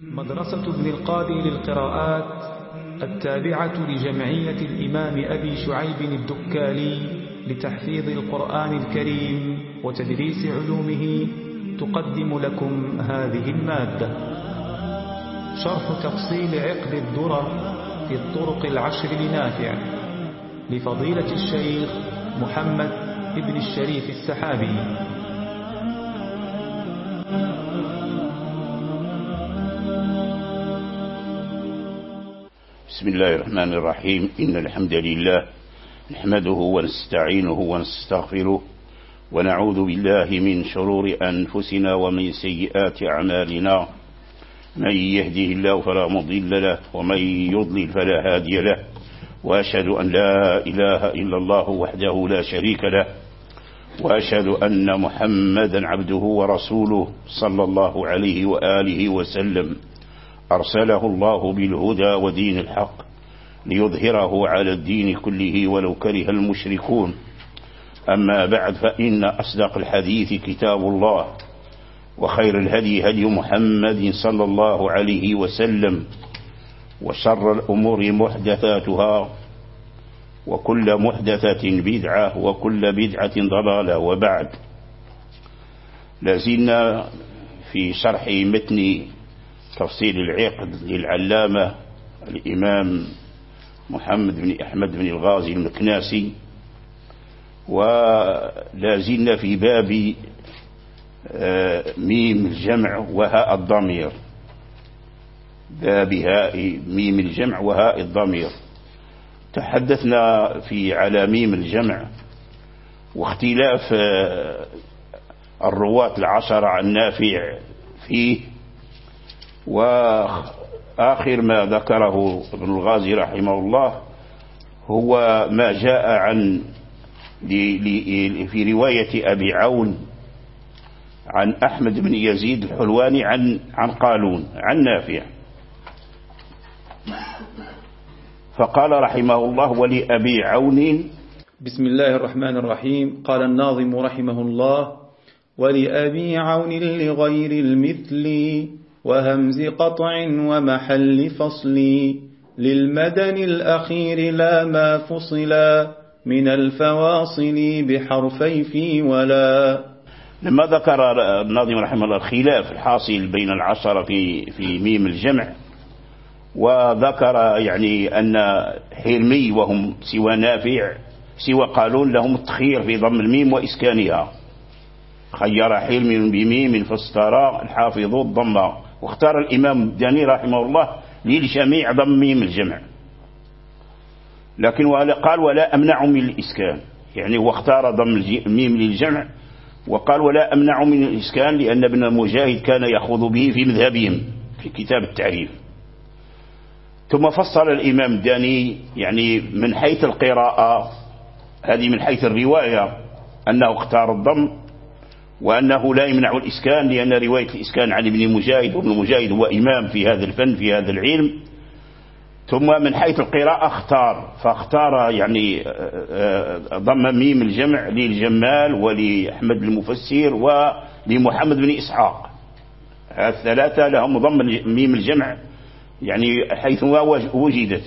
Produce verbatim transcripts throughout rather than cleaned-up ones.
مدرسة ابن القاضي للقراءات التابعة لجمعية الإمام أبي شعيب الدكالي لتحفيظ القرآن الكريم وتدريس علومه تقدم لكم هذه المادة. شرح تفصيل عقد الدرر في الطرق العشر لنافع لفضيلة الشيخ محمد ابن الشريف السحابي. بسم الله الرحمن الرحيم. إن الحمد لله نحمده ونستعينه ونستغفره ونعوذ بالله من شرور أنفسنا ومن سيئات أعمالنا. من يهده الله فلا مضل له ومن يضلل فلا هادي له، وأشهد أن لا إله إلا الله وحده لا شريك له، وأشهد أن محمدا عبده ورسوله صلى الله عليه وآله وسلم أرسله الله بالهدى ودين الحق ليظهره على الدين كله ولو كره المشركون. أما بعد، فإن أصدق الحديث كتاب الله، وخير الهدي هدي محمد صلى الله عليه وسلم، وشر الأمور محدثاتها، وكل محدثة بدعة، وكل بدعة ضلالة. وبعد، لازلنا في شرح متن تفصيل العقد للعلامة الإمام محمد بن أحمد بن الغازي المكناسي، ولازلنا في باب ميم الجمع وهاء الضمير، باب هاء ميم الجمع وهاء الضمير. تحدثنا في على ميم الجمع واختلاف الرواة العشرة عن نافع فيه، وآخر ما ذكره ابن الغازي رحمه الله هو ما جاء عن في رواية أبي عون عن أحمد بن يزيد الحلواني عن عن قالون عن نافع، فقال رحمه الله: ولأبي عون. بسم الله الرحمن الرحيم. قال الناظم رحمه الله: ولأبي عون لغير المثل وهمز قطع ومحل فصل للمدن الأخير لا ما فصلا من الفواصل بحرفي في ولا. لما ذكر الناظم رحمه الله الخلاف الحاصل بين العشرة في في ميم الجمع، وذكر يعني أن حلمي وهم سوى نافع سوى قالون لهم التخيير في ضم الميم وإسكانها. خير حلمي بميم فاسترى الحافظ الضم، واختار الإمام الداني رحمه الله للجميع ضم ميم الجمع، لكن قال: ولا أمنع من الإسكان، يعني هو اختار ضم الميم للجمع، وقال: ولا أمنع من الإسكان لأن ابن مجاهد كان يأخذ به في مذهبهم في كتاب التعريف. ثم فصل الإمام الداني يعني من حيث القراءة، هذه من حيث الرواية، أنه اختار الضم وأنه لا يمنع الإسكان لأن رواية الإسكان عن ابن مجاهد، وابن مجاهد هو إمام في هذا الفن في هذا العلم. ثم من حيث القراءة اختار فاختار يعني ضم ميم الجمع للجمال ولأحمد المفسر ولمحمد بن إسحاق، الثلاثة لهم ضم ميم الجمع يعني حيث وجدت.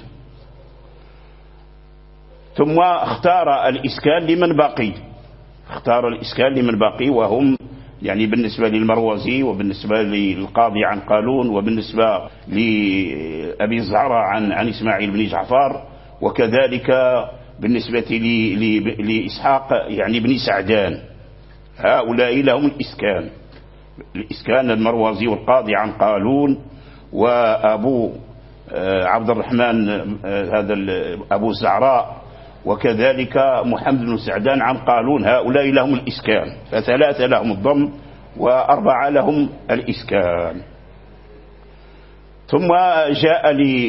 ثم اختار الإسكان لمن بقي، اختار الإسكان لمن بقي وهم يعني بالنسبة للمروزي، وبالنسبة للقاضي عن قالون، وبالنسبة لأبي الزعراء عن عن إسماعيل بن جعفر، وكذلك بالنسبة لإسحاق يعني بن سعدان. هؤلاء لهم الإسكان، الإسكان المروزي والقاضي عن قالون وأبو عبد الرحمن هذا أبو الزعراء، وكذلك محمد بن سعدان عن قالون، هؤلاء لهم الإسكان، فثلاثة لهم الضم وأربعة لهم الإسكان. ثم جاء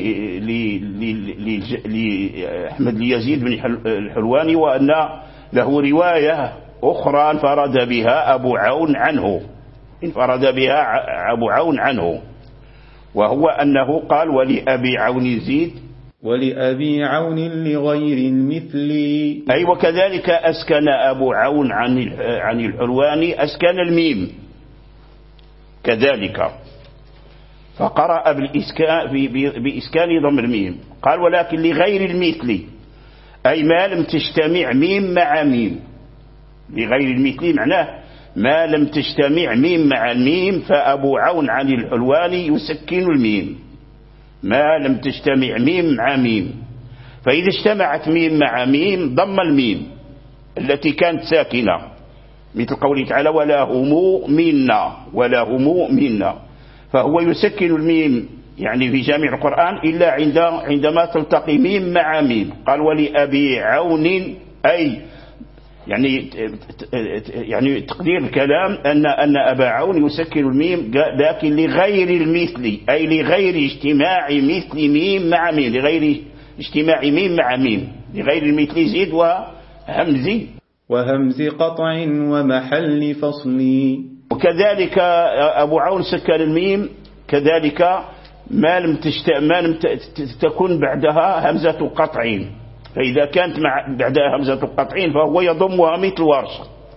لأحمد ليزيد بن الحلواني وأن له رواية أخرى انفرد بها أبو عون عنه انفرد بها أبو عون عنه وهو أنه قال: ولأبي عون يزيد ولأبي عون لغير المثل. أي وكذلك أسكن أبو عون عن عن الحلواني أسكن الميم كذلك. فقرأ بالإسكان, بإسكان ضم الميم. قال ولكن لغير المثل، أي ما لم تجتمع ميم مع ميم. لغير المثل معناه ما لم تجتمع ميم مع الميم، فأبو عون عن الحلواني يسكن الميم. ما لم تجتمع ميم مع ميم، فإذا اجتمعت ميم مع ميم ضم الميم التي كانت ساكنة، مثل قوله تعالى ولا هم منا، ولا هم منا، فهو يسكن الميم يعني في جامع القرآن إلا عند عندما تلتقي ميم مع ميم. قال ولأبي عون، أي يعني يعني تقدير الكلام أن أن أبا عون يسكن الميم، لكن لغير المثل، أي لغير اجتماع مثل ميم مع ميم، لغير اجتماع ميم مع ميم، لغير المثل زيد وهمزي وهمز قطع ومحل فصل. وكذلك أبو عون سكن الميم كذلك ما لم تشت... ما لم تكن بعدها همزة قطع، فإذا كانت مع بعدها همزة قطع فهو يضمها مثل ورش.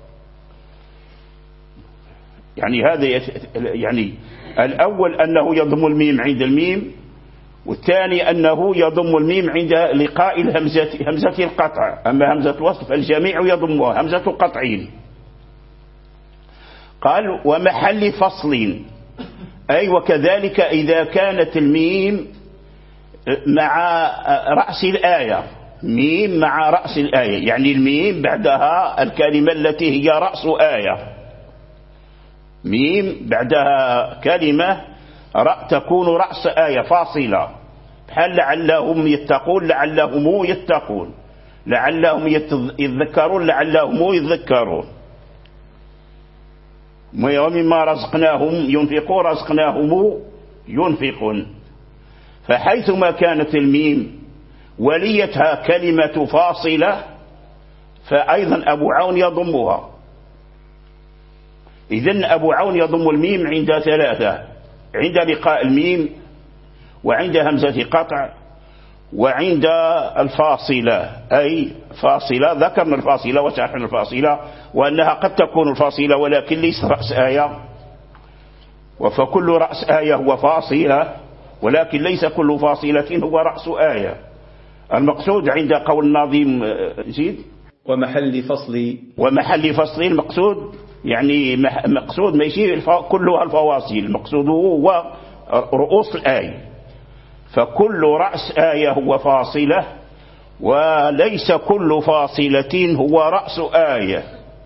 يعني هذا يت... يعني الأول أنه يضم الميم عند الميم، والثاني أنه يضم الميم عند لقاء الهمزة همزة القطع. أما همزة الوصل فالجميع يضمها همزة قطعين. قال ومحل فصل، أي وكذلك إذا كانت الميم مع رأس الآية، ميم مع رأس الآية، يعني الميم بعدها الكلمة التي هي رأس آية، ميم بعدها كلمة تكون رأس آية فاصلة، بحال لعلهم يتقون، لعلهم يتقون، لعلهم يتذكرون، لعلهم يذكرون، ومما رزقناهم ينفقون، رزقناهم ينفقون. فحيثما كانت الميم وليتها كلمة فاصلة فأيضا أبو عون يضمها. إذن أبو عون يضم الميم عند ثلاثة: عند لقاء الميم، وعند همزة قطع، وعند الفاصلة. أي فاصلة ذكرنا الفاصلة وشرحنا الفاصلة وأنها قد تكون الفاصلة ولكن ليس رأس آية، فكل رأس آية هو فاصلة، ولكن ليس كل فاصلة هو رأس آية. المقصود عند قول الناظم زيد ومحل فصل، ومحل فصل المقصود يعني مقصود ماشي كلها الفواصل، المقصود هو رؤوس الآية، فكل رأس آية هو فاصلة، وليس كل فاصلة هو رأس آية.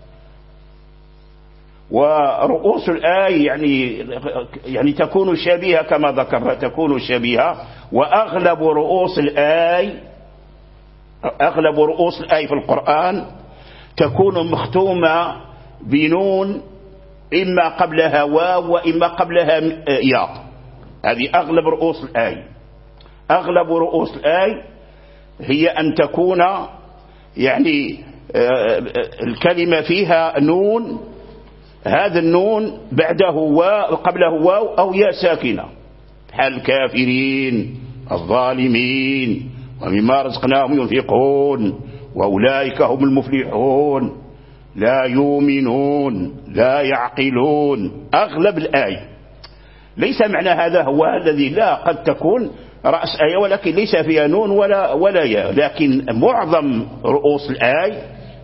ورؤوس الآية يعني يعني تكون شبيهة كما ذكرنا، تكون شبيهة. وأغلب رؤوس الآية أغلب رؤوس الآية في القرآن تكون مختومة بنون، إما قبلها واو وإما قبلها ياء. هذه أغلب رؤوس الآية. أغلب رؤوس الآية هي أن تكون يعني الكلمة فيها نون، هذا النون بعده واو قبله واو أو ياء ساكنة، بحال الكافرين، الظالمين، ومما رزقناهم ينفقون، وأولئك هم المفلحون، لا يؤمنون، لا يعقلون. أغلب الآية ليس معنى هذا هو الذي لا، قد تكون رأس آية ولكن ليس فيها نون ولا ولا ياء، لكن معظم رؤوس الآية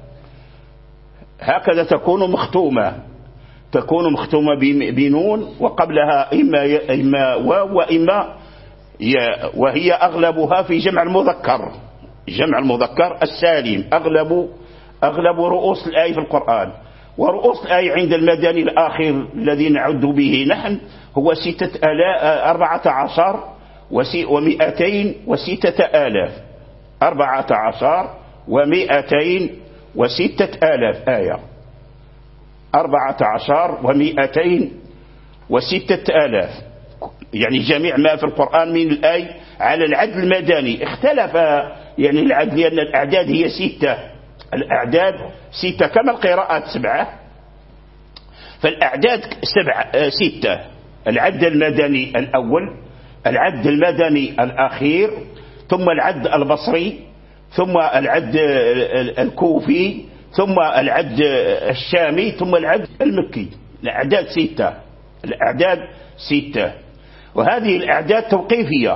هكذا تكون مختومة، تكون مختومة بنون وقبلها إما إما واو وإما ياء، وهي أغلبها في جمع المذكر، جمع المذكر السالم. أغلب أغلب رؤوس الآية في القرآن. ورؤوس الآية عند المدني الآخر الذي نعد به نحن هو ستة آلاف أربعة عشر ومئتين وستة آلاف، أربعة عشر ومئتين وستة آلاف آية، أربعة عشر ومئتين وستة آلاف، يعني جميع ما في القرآن من الآية على العد المدني. اختلف يعني العد لأن الأعداد هي ستة، الأعداد ستة كما القراءات سبعة، فالأعداد سبعة ستة: العد المدني الأول، العد المدني الأخير، ثم العد البصري، ثم العد الكوفي، ثم العد الشامي، ثم العد المكي. الأعداد ستة، الأعداد ستة. وهذه الأعداد توقيفية،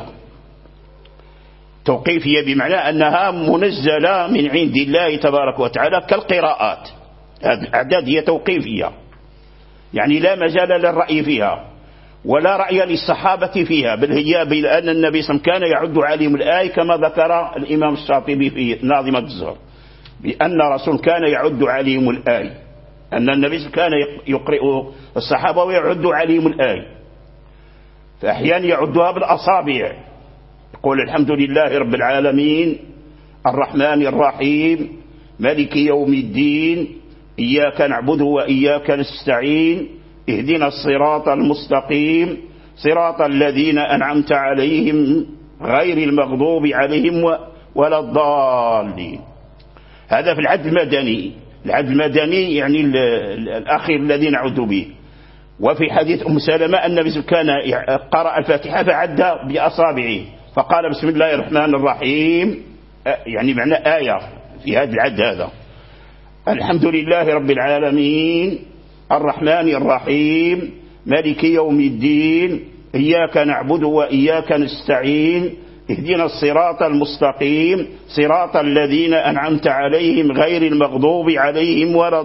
توقيفية بمعنى أنها منزلة من عند الله تبارك وتعالى كالقراءات. هذه الأعداد هي توقيفية، يعني لا مجال للرأي فيها ولا رأي للصحابة فيها، بل هي بأن النبي صلى الله عليه وسلم كان يعد عليهم الآية كما ذكر الإمام الشاطبي في ناظمة الزهر، بأن رسول كان يعد عليهم الآية، أن النبي صلى الله عليه وسلم كان يقرئ الصحابة ويعد عليهم الآية، فأحيانا يعدها بالأصابع، يقول الحمد لله رب العالمين الرحمن الرحيم مالك يوم الدين إياك نعبد وإياك نستعين اهدنا الصراط المستقيم صراط الذين أنعمت عليهم غير المغضوب عليهم ولا الضالين. هذا في العد المدني. العد المدني يعني الأخير الذي نعود به. وفي حديث أم سلمة أن النبي كان قرأ الفاتحة فعد بأصابعه فقال بسم الله الرحمن الرحيم، يعني معنى آية في هذا العد هذا. الحمد لله رب العالمين الرحمن الرحيم مالك يوم الدين إياك نعبد وإياك نستعين اهدنا الصراط المستقيم صراط الذين أنعمت عليهم غير المغضوب عليهم ولا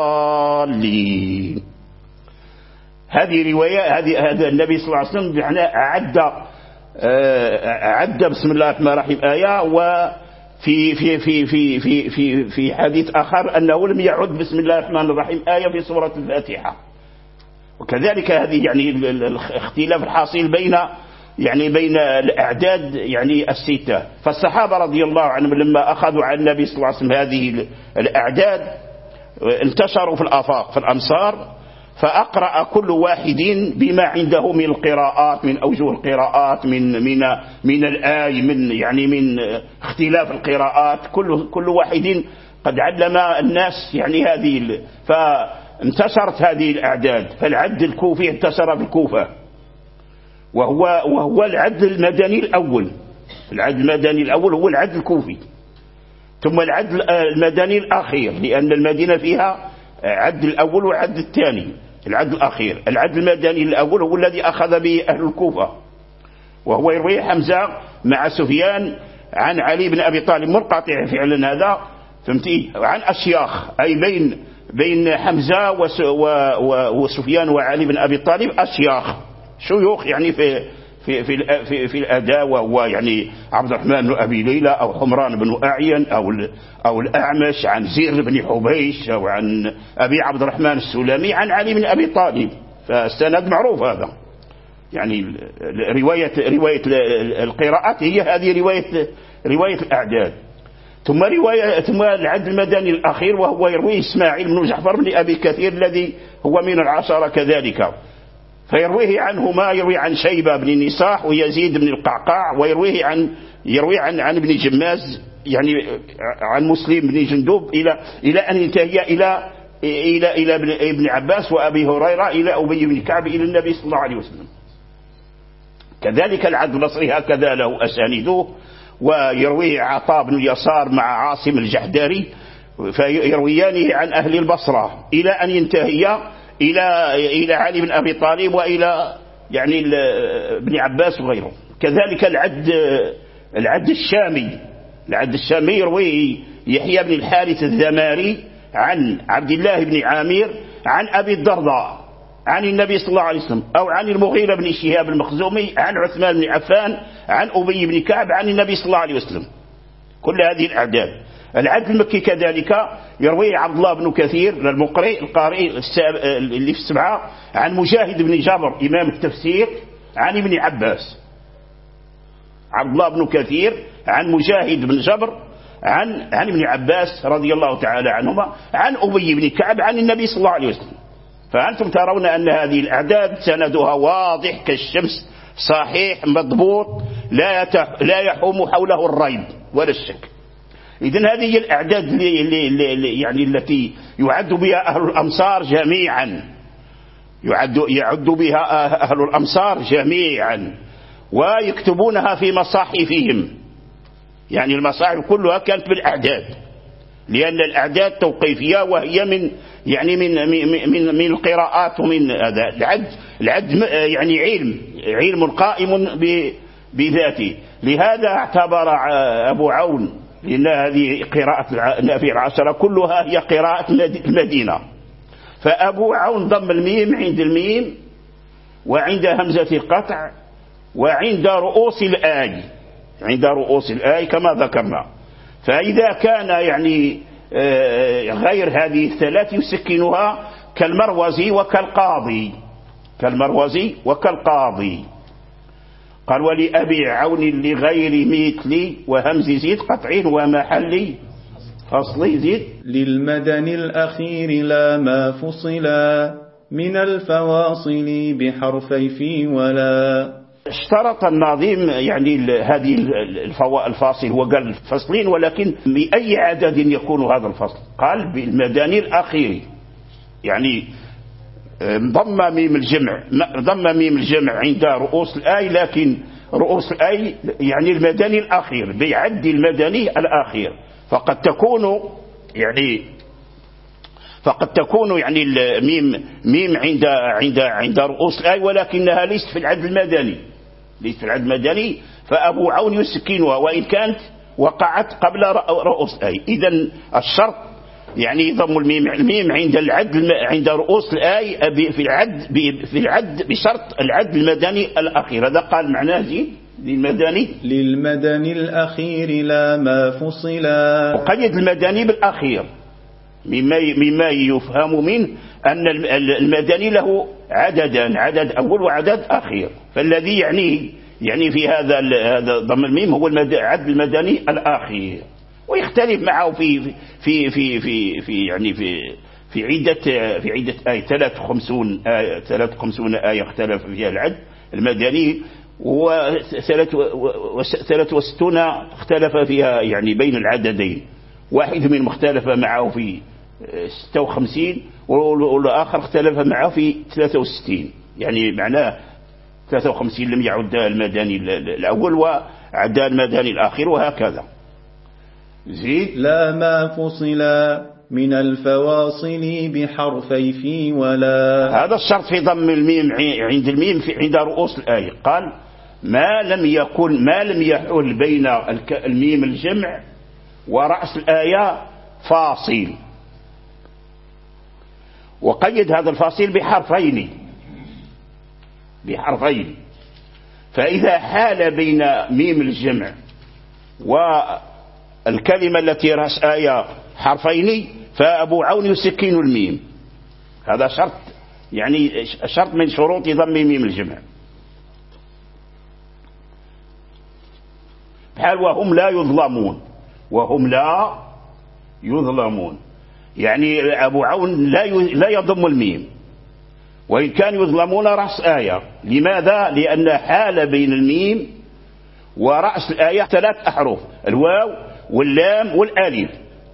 الضالين. هذه رواية، هذه هذا النبي صلى الله عليه وسلم يعني أعد أعد بسم الله الرحمن الرحيم آية، وفي في في في في في في حديث آخر أنه لم يعد بسم الله الرحمن الرحيم آية في سورة الفاتحة. وكذلك هذه يعني الاختلاف الحاصل بين يعني بين الأعداد يعني الستة. فالصحابة رضي الله عنهم لما أخذوا عن النبي صلى الله عليه وسلم هذه الأعداد انتشروا في الآفاق في الأمصار، فأقرأ كل واحد بما عنده من القراءات، من أوجه القراءات، من من من الآي، من يعني من اختلاف القراءات، كل كل واحد قد علم الناس يعني هذه، فانتشرت هذه الأعداد. فالعد الكوفي انتشر في الكوفة، وهو وهو العد المدني الأول. العد المدني الأول هو العد الكوفي، ثم العد المدني الأخير، لأن المدينة فيها عد الأول والعد الثاني. العد الأخير العد المدني الأول هو الذي أخذ به أهل الكوفة، وهو يروي حمزة مع سفيان عن علي بن أبي طالب، منقطع فعلا هذا، فهمتي، عن أشياخ، أي بين بين حمزة وسفيان وعلي بن أبي طالب أشياخ شيوخ يعني في في في في, في الأداء، وهو يعني عبد الرحمن بن أبي ليلى أو حمران بن أعين أو أو الأعمش، عن زير بن حبيش، أو عن أبي عبد الرحمن السلمي عن علي بن أبي طالب. فالسند معروف هذا، يعني رواية رواية القراءات هي هذه رواية رواية الأعداد. ثم رواية ثم العد المدني الأخير وهو يرويه إسماعيل بن جعفر بن أبي كثير الذي هو من العشرة كذلك، فيرويه عنه ما يروي عن شيبة بن نصاح ويزيد بن القعقاع، ويرويه عن يروي عن عن ابن جماز يعني عن مسلم بن جندوب إلى إلى أن ينتهي إلى إلى إلى ابن, ابن عباس وأبي هريرة إلى أبي بن كعب إلى النبي صلى الله عليه وسلم. كذلك العد البصري هكذا له أسانيده، ويرويه عطاء بن يسار مع عاصم الجحدري، فيرويانه عن أهل البصرة إلى أن ينتهي إلى إلى علي بن أبي طالب وإلى يعني ابن عباس وغيره. كذلك العد العد الشامي العد الشامي يرويه يحيى بن الحارث الذماري عن عبد الله بن عامر عن أبي الدرداء عن النبي صلى الله عليه وسلم، أو عن المغيرة بن شهاب المخزومي عن عثمان بن عفان عن أبي بن كعب عن النبي صلى الله عليه وسلم. كل هذه الأعداد. العد المكي كذلك يرويه عبد الله بن كثير المقرئ القارئ اللي في السبعة عن مجاهد بن جابر إمام التفسير عن ابن عباس. عبد الله بن كثير عن مجاهد بن جبر عن عن ابن عباس رضي الله تعالى عنهما عن أبي بن كعب عن النبي صلى الله عليه وسلم. فأنتم ترون أن هذه الأعداد سندها واضح كالشمس، صحيح مضبوط، لا لا يحوم حوله الريب ولا الشك. إذن هذه الأعداد اللي اللي اللي يعني التي يعد بها أهل الأمصار جميعا، يعد يعد بها أهل الأمصار جميعا، ويكتبونها في مصاحفهم. يعني المصاحف كلها كانت بالأعداد، لأن الأعداد توقيفية، وهي من يعني من من من القراءات ومن هذا. العد العد يعني علم علم قائم بذاته. لهذا اعتبر أبو عون، لأن هذه قراءة النافع العشرة كلها هي قراءة المدينة، فأبو عون ضم الميم عند الميم وعند همزة القطع وعند رؤوس الآي، عند رؤوس الآي كما ذكرنا. فإذا كان يعني غير هذه الثلاث يسكنها كالمروزي وكالقاضي، كالمروزي وكالقاضي. قال ولأبي عون لغير مثلي وهمز زيد قطع ومحل فصل زيد. للمدن الأخير لا ما فصلا من الفواصل بحرفي في ولا. اشترط الناظم يعني هذه الفاصل، وقال فصلين، ولكن بأي عدد يكون هذا الفصل؟ قال بالمدن الأخير، يعني ضم ميم الجمع، ضم ميم الجمع عند رؤوس الآي، لكن رؤوس الآي يعني المدني الأخير بيعد المدني الأخير. فقد تكون يعني فقد تكون يعني الميم ميم عند عند عند رؤوس الآي، ولكنها ليست في العد المدني، ليست في العد المدني، فأبو عون يسكنها وإن كانت وقعت قبل رؤوس الآي. إذن الشرط يعني ضم الميم الميم عند العد عند رؤوس الآي في العد في العد بشرط العد المدني الأخير. هذا قال معناه زين للمدني للمدني الأخير لا ما فصلا. وقيد المدني بالأخير مما مما يفهم منه أن المدني له عددان، عدد أول وعدد أخير، فالذي يعني يعني في هذا هذا ضم الميم هو العد المدني الأخير. ويختلف معه في في في في في يعني في في عدة في عدة آية ثلاث وخمسون آية ثلاث وخمسون آية اختلف فيها العد المدني، وثلاث وستون اختلف فيها يعني بين العددين، واحد من مختلف معه في ستة وخمسين والآخر اختلف معه في ثلاثة وستين، يعني معناه ثلاثة وخمسين لم يعد المدني الأول وعد المدني الآخر وهكذا. زيد. لا ما فصلا من الفواصل بحرفي في ولا. هذا الشرط في ضم الميم عند الميم في عند رؤوس الآية. قال ما لم يكن ما لم يحل بين الميم الجمع ورأس الآية فاصل، وقيد هذا الفاصل بحرفين بحرفين فإذا حال بين ميم الجمع والكلمة التي رأس آية حرفين فأبو عون يسكن الميم. هذا شرط يعني شرط من شروط ضم ميم الجمع. بحال وهم لا يظلمون، وهم لا يظلمون، يعني أبو عون لا لا يضم الميم وإن كان يظلمون رأس آية. لماذا؟ لأن حال بين الميم ورأس الآية ثلاث أحرف، الواو واللام والألف،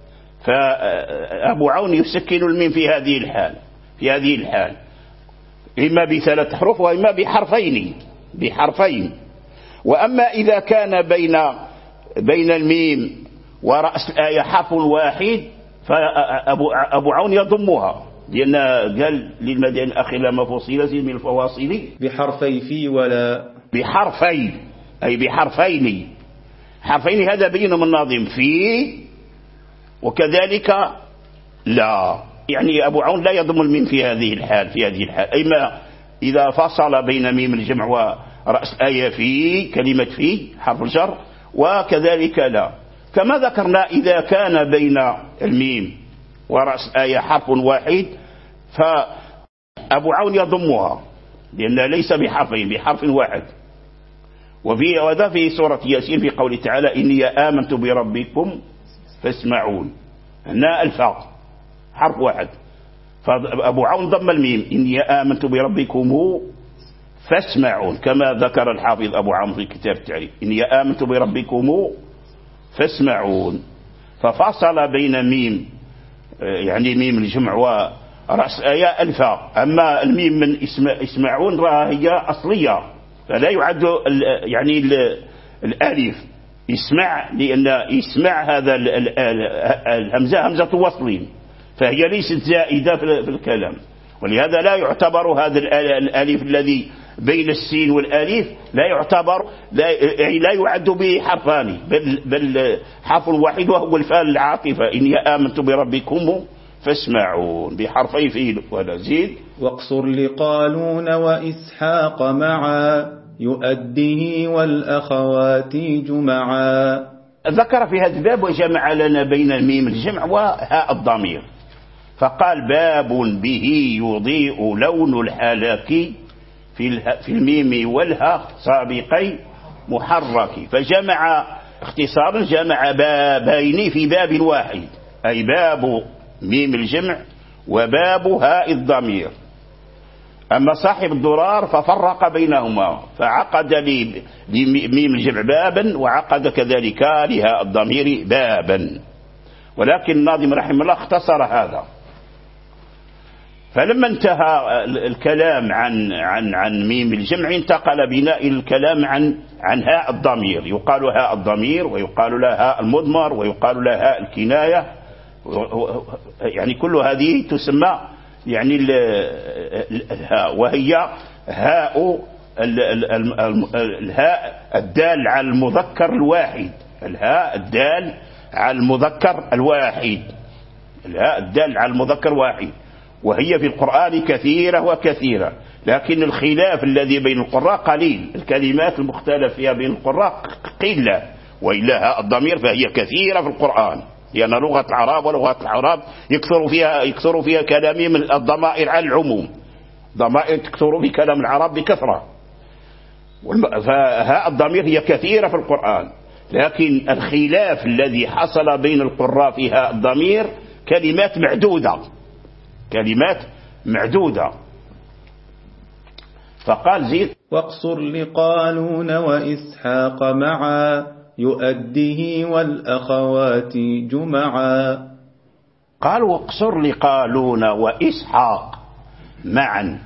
فأبو عون يسكن الميم في هذه الحال في هذه الحال إما بثلاث أحرف وإما بحرفين بحرفين وأما إذا كان بين بين الميم ورأس الآية حرف واحد فأبو أبو عون يضمها، لأن قال للمدن الأخير لما فصيلة من الفواصل بحرفي في ولا. بحرفين أي بحرفين، حرفين هذا بين من الناظم في وكذلك لا، يعني أبو عون لا يضم الميم في هذه الحال في هذه الحال إما إذا فصل بين ميم الجمع ورأس آية في كلمة في حرف الجر، وكذلك لا. كما ذكرنا إذا كان بين الميم ورأس آية حرف واحد فأبو عون يضمها لأنها ليس بحرفين بحرف واحد. وفي وذا في سورة ياسين في قوله تعالى إني آمنت بربكم فاسمعون، هنا الفاء حرف واحد، فأبو عون ضم الميم إني آمنت بربكم فاسمعون، كما ذكر الحافظ أبو عمرو في كتاب التعريف إني آمنت بربكم فاسمعون، ففصل بين ميم يعني ميم الجمع ورأس آية الفاء. أما الميم من اسمعون راه هي أصلية فلا يعد يعني الألف اسمع، لأن اسمع هذا الهمزة همزة وصل فهي ليست زائدة في الكلام، ولهذا لا يعتبر هذا الألف الذي بين السين والألف لا يعتبر لا, يعني لا يعد به حرفان، بل, بل حرف واحد وهو الفاء العاطفة، إني آمنت بربكم فاسمعون، بحرفي فيه ولا زيد. واقصر لقالون وإسحاق معا يؤديه والأخوات جمعا. ذكر في هذا الباب وجمع لنا بين الميم الجمع وهاء الضمير، فقال باب به يضيء لون الحلاك في في الميم والها سابقي محرك، فجمع اختصارا جمع بابين في باب واحد، أي باب ميم الجمع وباب هاء الضمير. أما صاحب الدرار ففرق بينهما فعقد لميم الجمع بابا وعقد كذلك لهاء الضمير بابا، ولكن الناظم رحمه الله اختصر هذا. فلما انتهى الكلام عن عن عن ميم الجمع انتقل بنا إلى الكلام عن عن هاء الضمير، يقال هاء الضمير ويقال لها هاء المضمر ويقال لها هاء الكناية، يعني كل هذه تسمى يعني الهاء، وهي هاء الهاء الدال على المذكر الواحد، الهاء الدال على المذكر الواحد، الهاء الدال على المذكر الواحد، وهي في القرآن كثيرة وكثيرة، لكن الخلاف الذي بين القراء قليل، الكلمات المختلف فيها بين القراء قلة، وإلا هاء الضمير فهي كثيرة في القرآن، لأن لغة العرب ولغة العرب يكثر فيها يكثر فيها كلام من الضمائر على العموم، ضمائر تكثر في كلام العرب بكثرة، فهاء الضمير هي كثيرة في القرآن، لكن الخلاف الذي حصل بين القراء في هاء الضمير كلمات معدودة، كلمات معدودة. فقال زيد واقصر لقالون وإسحاق معا يؤديه والأخوات جمعا. قال واقصر لقالون وإسحاق معا،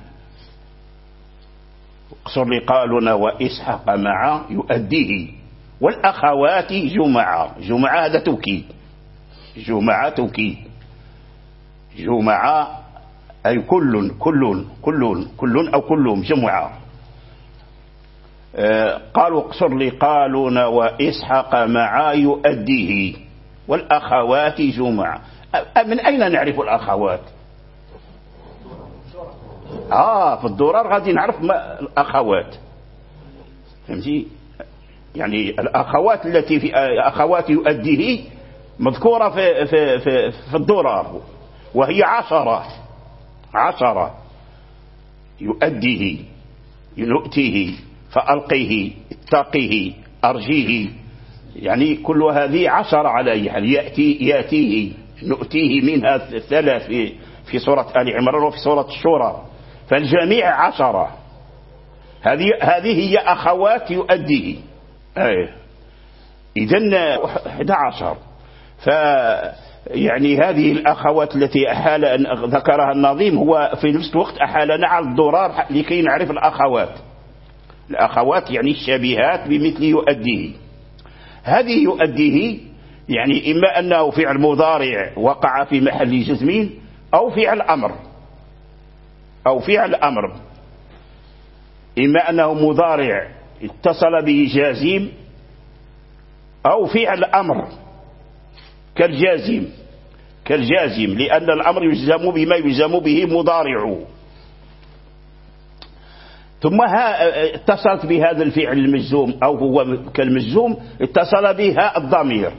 اقصر لقالون وإسحاق معا يؤديه والأخوات جمعا، جمعا هذا توكيد، جمعا توكيد، جمعا أي كل كل كل كل أو كلهم جمعا. قالوا اقصر لقالون وإسحاق معا يؤديه والأخوات جمعا. من أين نعرف الأخوات؟ آه في الدرار غادي نعرف ما الأخوات، فهمتي؟ يعني الأخوات التي في أخوات يؤديه مذكورة في في في, في الدرار، وهي عشرة عشرة، يؤديه يؤتيه فألقيه اتقيه أرجيه، يعني كل هذه عشرة على أي حال، يأتي يأتيه نؤتيه منها ثلاث في في سورة آل عمران وفي سورة الشورى، فالجميع عشرة. هذه هذه هي أخوات يؤديه، أي إذن أحد عشر. ف يعني هذه الأخوات التي أحال أن ذكرها النظيم هو في نفس الوقت أحالنا على الضرار لكي نعرف الأخوات، الأخوات يعني الشبيهات بمثل يؤديه. هذه يؤديه يعني إما أنه فعل مضارع وقع في محل جزم، أو فعل أمر، أو فعل أمر، إما أنه مضارع اتصل به جازم، أو فعل أمر كالجازم، كالجازم لأن الأمر يجزم بما يجزم به مضارعه. ثم اتصلت بهذا الفعل المجزوم أو هو كالمجزوم، اتصل بها الضمير،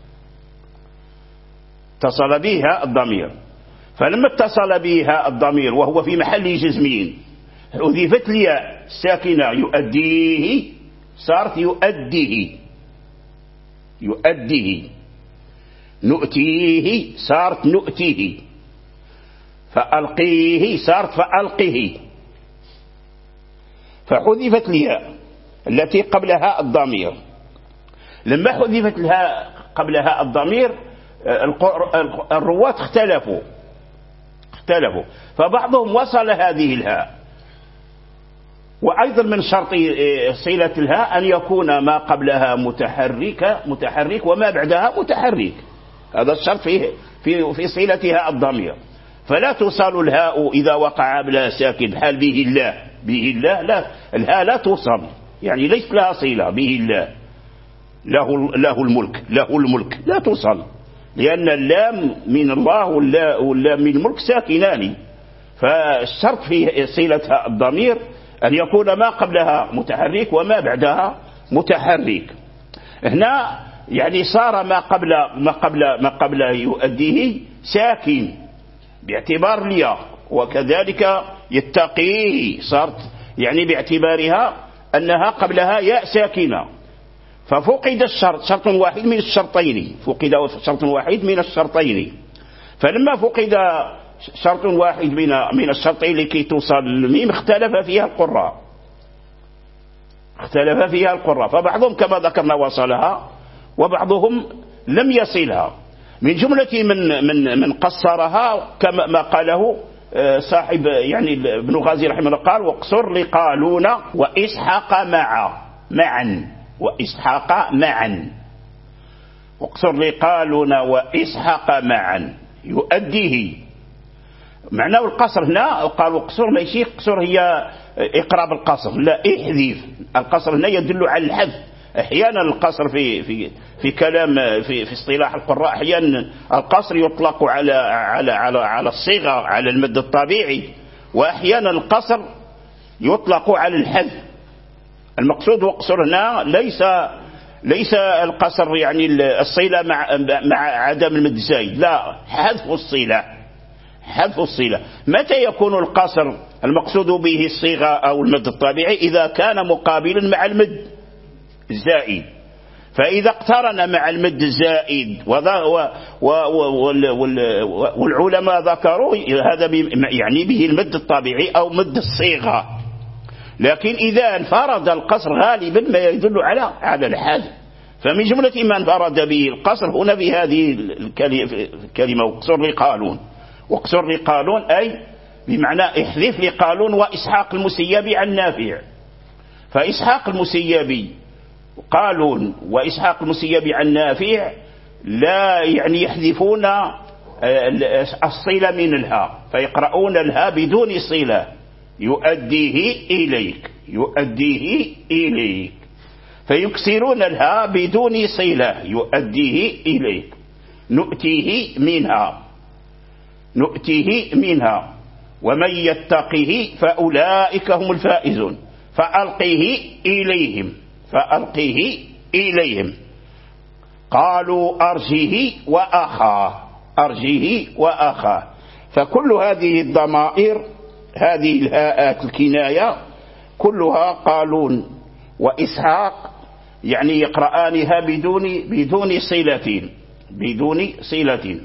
اتصل بها الضمير، فلما اتصل بها الضمير وهو في محل جزمين حذفت الياء الساكنة يؤديه، صارت يؤديه، يؤديه. نؤتيه صارت نؤتيه، فألقيه صارت فألقه، فحذفت الياء التي قبلها الضمير. لما حذفت لها قبلها الضمير الرواة اختلفوا اختلفوا فبعضهم وصل هذه الهاء. وأيضا من شرط صلة الهاء أن يكون ما قبلها متحرك متحرك وما بعدها متحرك، هذا الشرط في في في صلتها الضمير. فلا توصل الهاء إذا وقع بلا ساكن بحال به الله. به الله لا، الهاء لا توصل، يعني ليس لها صلة. به الله له, له الملك، له الملك لا توصل، لأن اللام من الله واللام من الملك ساكنان، فالشرط في صلتها الضمير أن يكون ما قبلها متحرك وما بعدها متحرك. هنا يعني صار ما قبل ما قبل ما قبل يؤديه ساكن باعتبار الياء، وكذلك يتقيه صارت يعني باعتبارها أنها قبلها ياء ساكنة، ففقد الشرط، شرط واحد من الشرطين، فقد شرط واحد من الشرطين. فلما فقد شرط واحد من من الشرطين لكي توصل الميم اختلف فيها القراء، اختلف فيها القراء، فبعضهم كما ذكرنا وصلها وبعضهم لم يصلها. من جملة من من من قصرها كما ما قاله صاحب يعني ابن غازي رحمه الله، قال واقصر لقالون وإسحاق معا معا وإسحاق معا، واقصر لقالون وإسحاق معا يؤديه. معناه القصر هنا قال واقصر ماشي قصر هي إقراب القصر، لا احذف. القصر هنا يدل على الحذف. احيانا القصر في في في كلام في في اصطلاح القراء احيانا القصر يطلق على على على على الصيغه، على المد الطبيعي، واحيانا القصر يطلق على الحذف. المقصود واقصر هنا ليس ليس القصر يعني الصله مع مع عدم المد الزايد، لا، حذف الصله، حذف الصله. متى يكون القصر المقصود به الصيغه او المد الطبيعي؟ اذا كان مقابلا مع المد الزائد. فإذا اقترن مع المد الزائد والعلماء ذكروا هذا يعني به المد الطبيعي أو مد الصيغة. لكن إذا انفرد القصر غالبا ما يدل على على الحذف. فمن جملة ما انفرد به القصر هنا بهذه الكلمة واقصر لقالون. واقصر لقالون أي بمعنى احذف لقالون وإسحاق المسيبي عن نافع. فإسحاق المسيبي قالون وإسحاق المسيبي عن نافع لا يعني يحذفون الصلة من الهاء، فيقرؤون الهاء بدون صلة. يؤديه إليك، يؤديه إليك، فيكسرون الهاء بدون صلة. يؤديه إليك، نؤتيه منها، نؤتيه منها، ومن يتقه فأولئك هم الفائزون. فألقيه إليهم، فألقيه إليهم. قالوا أرجه وأخاه، أرجه وأخاه. فكل هذه الضمائر، هذه الهاءات الكناية كلها قالون وإسحاق يعني يقرآنها بدون بدون صلة، بدون صلة.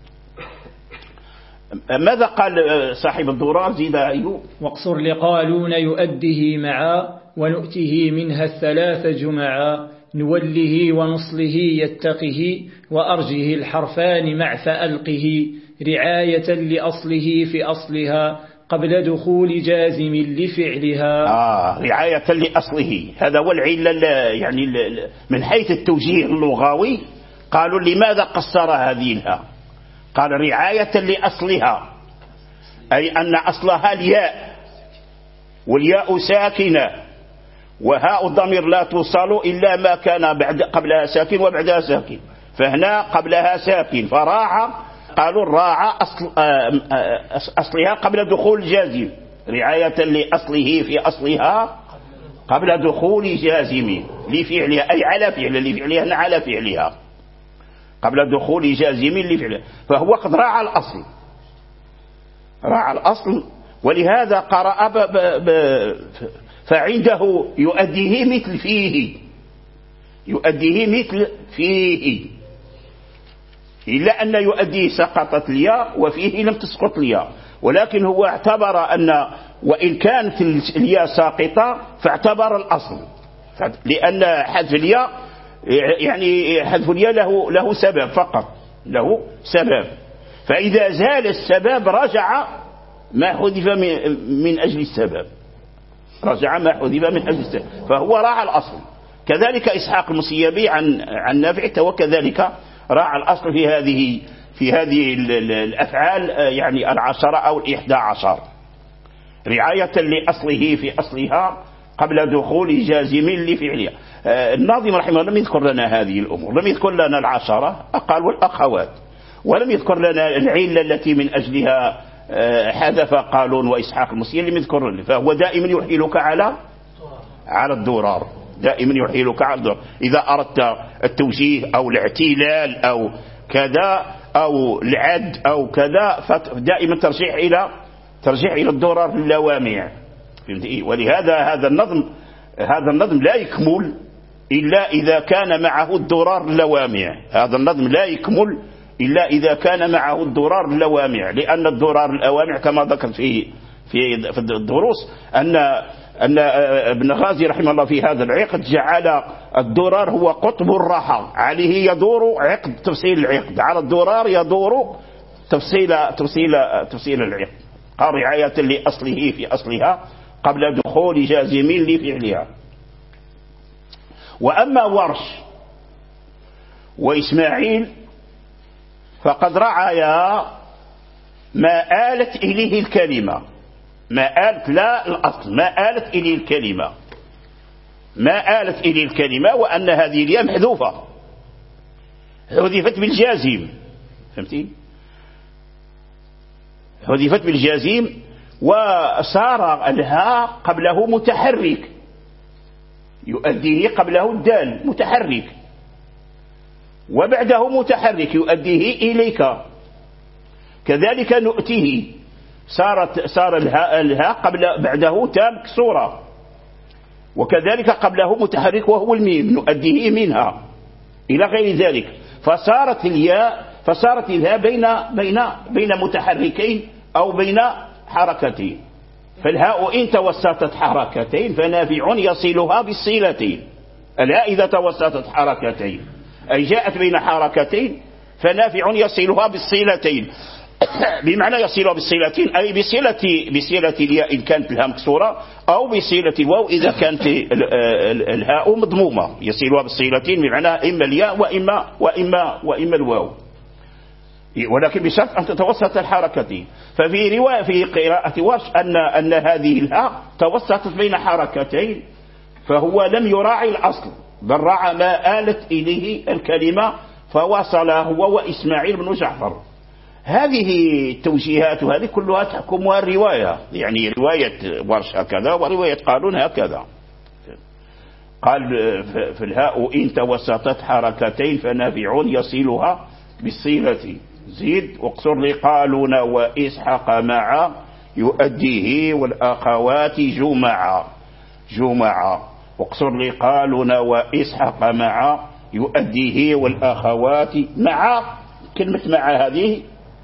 ماذا قال صاحب الدرار؟ زيد أيوب. واقصر لقالون يؤده معا ونؤته منها الثلاث جمعا نوله ونصله يتقه وأرجه الحرفان مع فألقه رعاية لأصله في أصلها قبل دخول جازم لفعلها. آه رعاية لأصله، هذا هو العلة يعني من حيث التوجيه اللغوي. قالوا لماذا قصر هذه الهاء؟ قال رعاية لأصلها، أي أن أصلها الياء، والياء ساكنة، وهاء الضمير لا توصل إلا ما كان بعد قبلها ساكن وبعدها ساكن. فهنا قبلها ساكن فراعى، قالوا الراعى أصل أصلها قبل دخول جازم، رعاية لأصله في أصلها قبل دخول جازم لفعلها، أي على فعلها، لفعلها على فعلها قبل دخول جازم لفعله. فهو قد راعى الأصل، راعى الأصل. ولهذا قرأ ب ب فعنده يؤديه مثل فيه، يؤديه مثل فيه، إلا أن يؤديه سقطت الياء وفيه لم تسقط الياء. ولكن هو اعتبر أن وإن كانت الياء ساقطة فاعتبر الأصل، لأن حذف الياء يعني حذف الياء له له سبب فقط، له سبب. فإذا زال السبب رجع ما حذف من أجل السبب، رجع ما حذف من أجل السبب، فهو راعى الأصل. كذلك إسحاق المسيبي عن عن نافع وكذلك راعى الأصل في هذه في هذه الأفعال يعني العشرة أو الإحدى عشر، رعاية لأصله في أصلها قبل دخول جازم لفعلها. الناظم رحمه الله لم يذكر لنا هذه الأمور، لم يذكر لنا العشرة قال والأخوات، ولم يذكر لنا العلة التي من أجلها حذف قالون وإسحاق المسير، لم يذكر لنا. فهو دائما يحيلك على على الضرار، دائما يحيلك على الضرار. إذا أردت التوجيه أو الاعتلال أو كذا أو العد أو كذا، فدائما ترجع إلى ترجع إلى الضرار اللوامع. ولهذا هذا النظم هذا النظم لا يكمل إلا إذا كان معه الضرار اللوامع. هذا النظم لا يكمل إلا إذا كان معه الضرار اللوامع، لأن الضرار اللوامع كما ذكرت في في في الدروس أن أن ابن غازي رحمه الله في هذا العقد جعل الضرار هو قطب الراحة، عليه يدور عقد تفصيل العقد، على الضرار يدور تفصيل تفصيل تفصيل العقد. قال رعاية لأصله في أصلها قبل دخول جازم لفعلها. وأما ورش وإسماعيل فقد رعايا ما آلت إليه الكلمة، ما آلت لا الأصل، ما آلت إليه الكلمة، ما آلت إليه الكلمة، وأن هذه الياء محذوفة حذفت بالجازم، فهمتي؟ حذفت بالجازم وصار الهاء قبله متحرك يؤديه قبله الدال متحرك، وبعده متحرك يؤديه إليك. كذلك نؤتيه صارت صار الهاء, الهاء قبل بعده تاء مكسورة، وكذلك قبله متحرك وهو الميم نؤديه منها إلى غير ذلك. فصارت الياء فصارت الهاء بين بين بين متحركين أو بين حركتين. فالهاء إن توسطت حركتين فنافع يصلها بالصلتين. الهاء إذا توسطت حركتين أي جاءت بين حركتين فنافع يصلها بالصلتين بمعنى يصلها بالصلتين أي بصلة بصلة الياء إن كانت الهاء مكسورة، أو بصلة الواو إذا كانت الهاء مضمومة، يصلها بالصلتين بمعنى إما الياء وإما وإما وإما الواو، ولكن بشرط أن تتوسط الحركتين. ففي رواية في قراءة ورش أن أن هذه الهاء توسطت بين حركتين، فهو لم يراعي الأصل بل راعى ما آلت إليه الكلمة فوصل هو وإسماعيل بن جعفر. هذه التوجيهات وهذه كلها تحكمها الرواية، يعني رواية ورش هكذا ورواية قالون هكذا. قال في الهاء إن توسطت حركتين فنافع يصلها بالصلة، زيد واقصر لقالون وإسحاق مع يؤديه والأخوات جمعا جمعا واقصر لقالون وإسحاق مع يؤديه والأخوات مع. كلمة مع هذه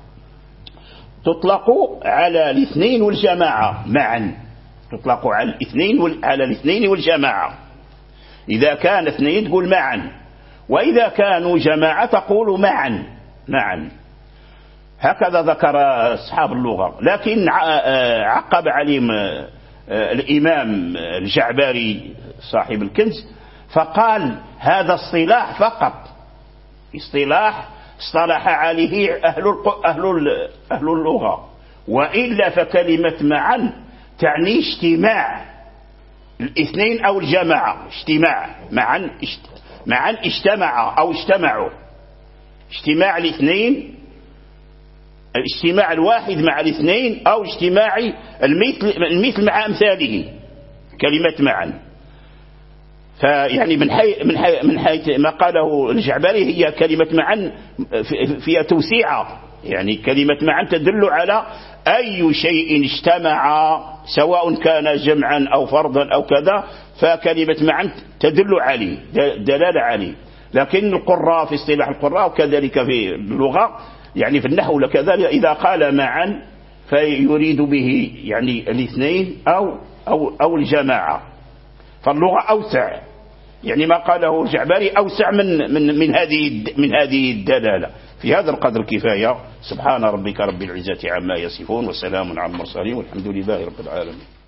تطلق على الاثنين والجماعة معا، تطلق على الاثنين على الاثنين والجماعة. إذا كان اثنين تقول معا، وإذا كانوا جماعة تقول معا معا. هكذا ذكر أصحاب اللغة. لكن عقب عليهم الإمام الجعبري صاحب الكنز فقال هذا اصطلاح فقط، اصطلاح اصطلح عليه أهل أهل أهل اللغة، وإلا فكلمة معا تعني اجتماع الاثنين أو الجماعة، اجتماع معا معا اجتمع أو اجتمعوا، اجتماع الاثنين، الاجتماع الواحد مع الاثنين أو اجتماع المثل المثل مع أمثاله كلمة معا. فيعني من حيث من حيث من حيث ما قاله الجعبري هي كلمة معا فيها توسيعة، يعني كلمة معا تدل على أي شيء اجتمع سواء كان جمعا أو فرضا أو كذا، فكلمة معا تدل عليه دلالة عليه. لكن القراء في اصطلاح القراء وكذلك في اللغة يعني في النحو لكذا إذا قال معا فيريد به يعني الاثنين أو أو أو الجماعة. فاللغة أوسع، يعني ما قاله الجعبري أوسع من من من هذه من هذه الدلالة. في هذا القدر كفاية. سبحان ربك رب العزة عما يصفون وسلام على المرسلين والحمد لله رب العالمين.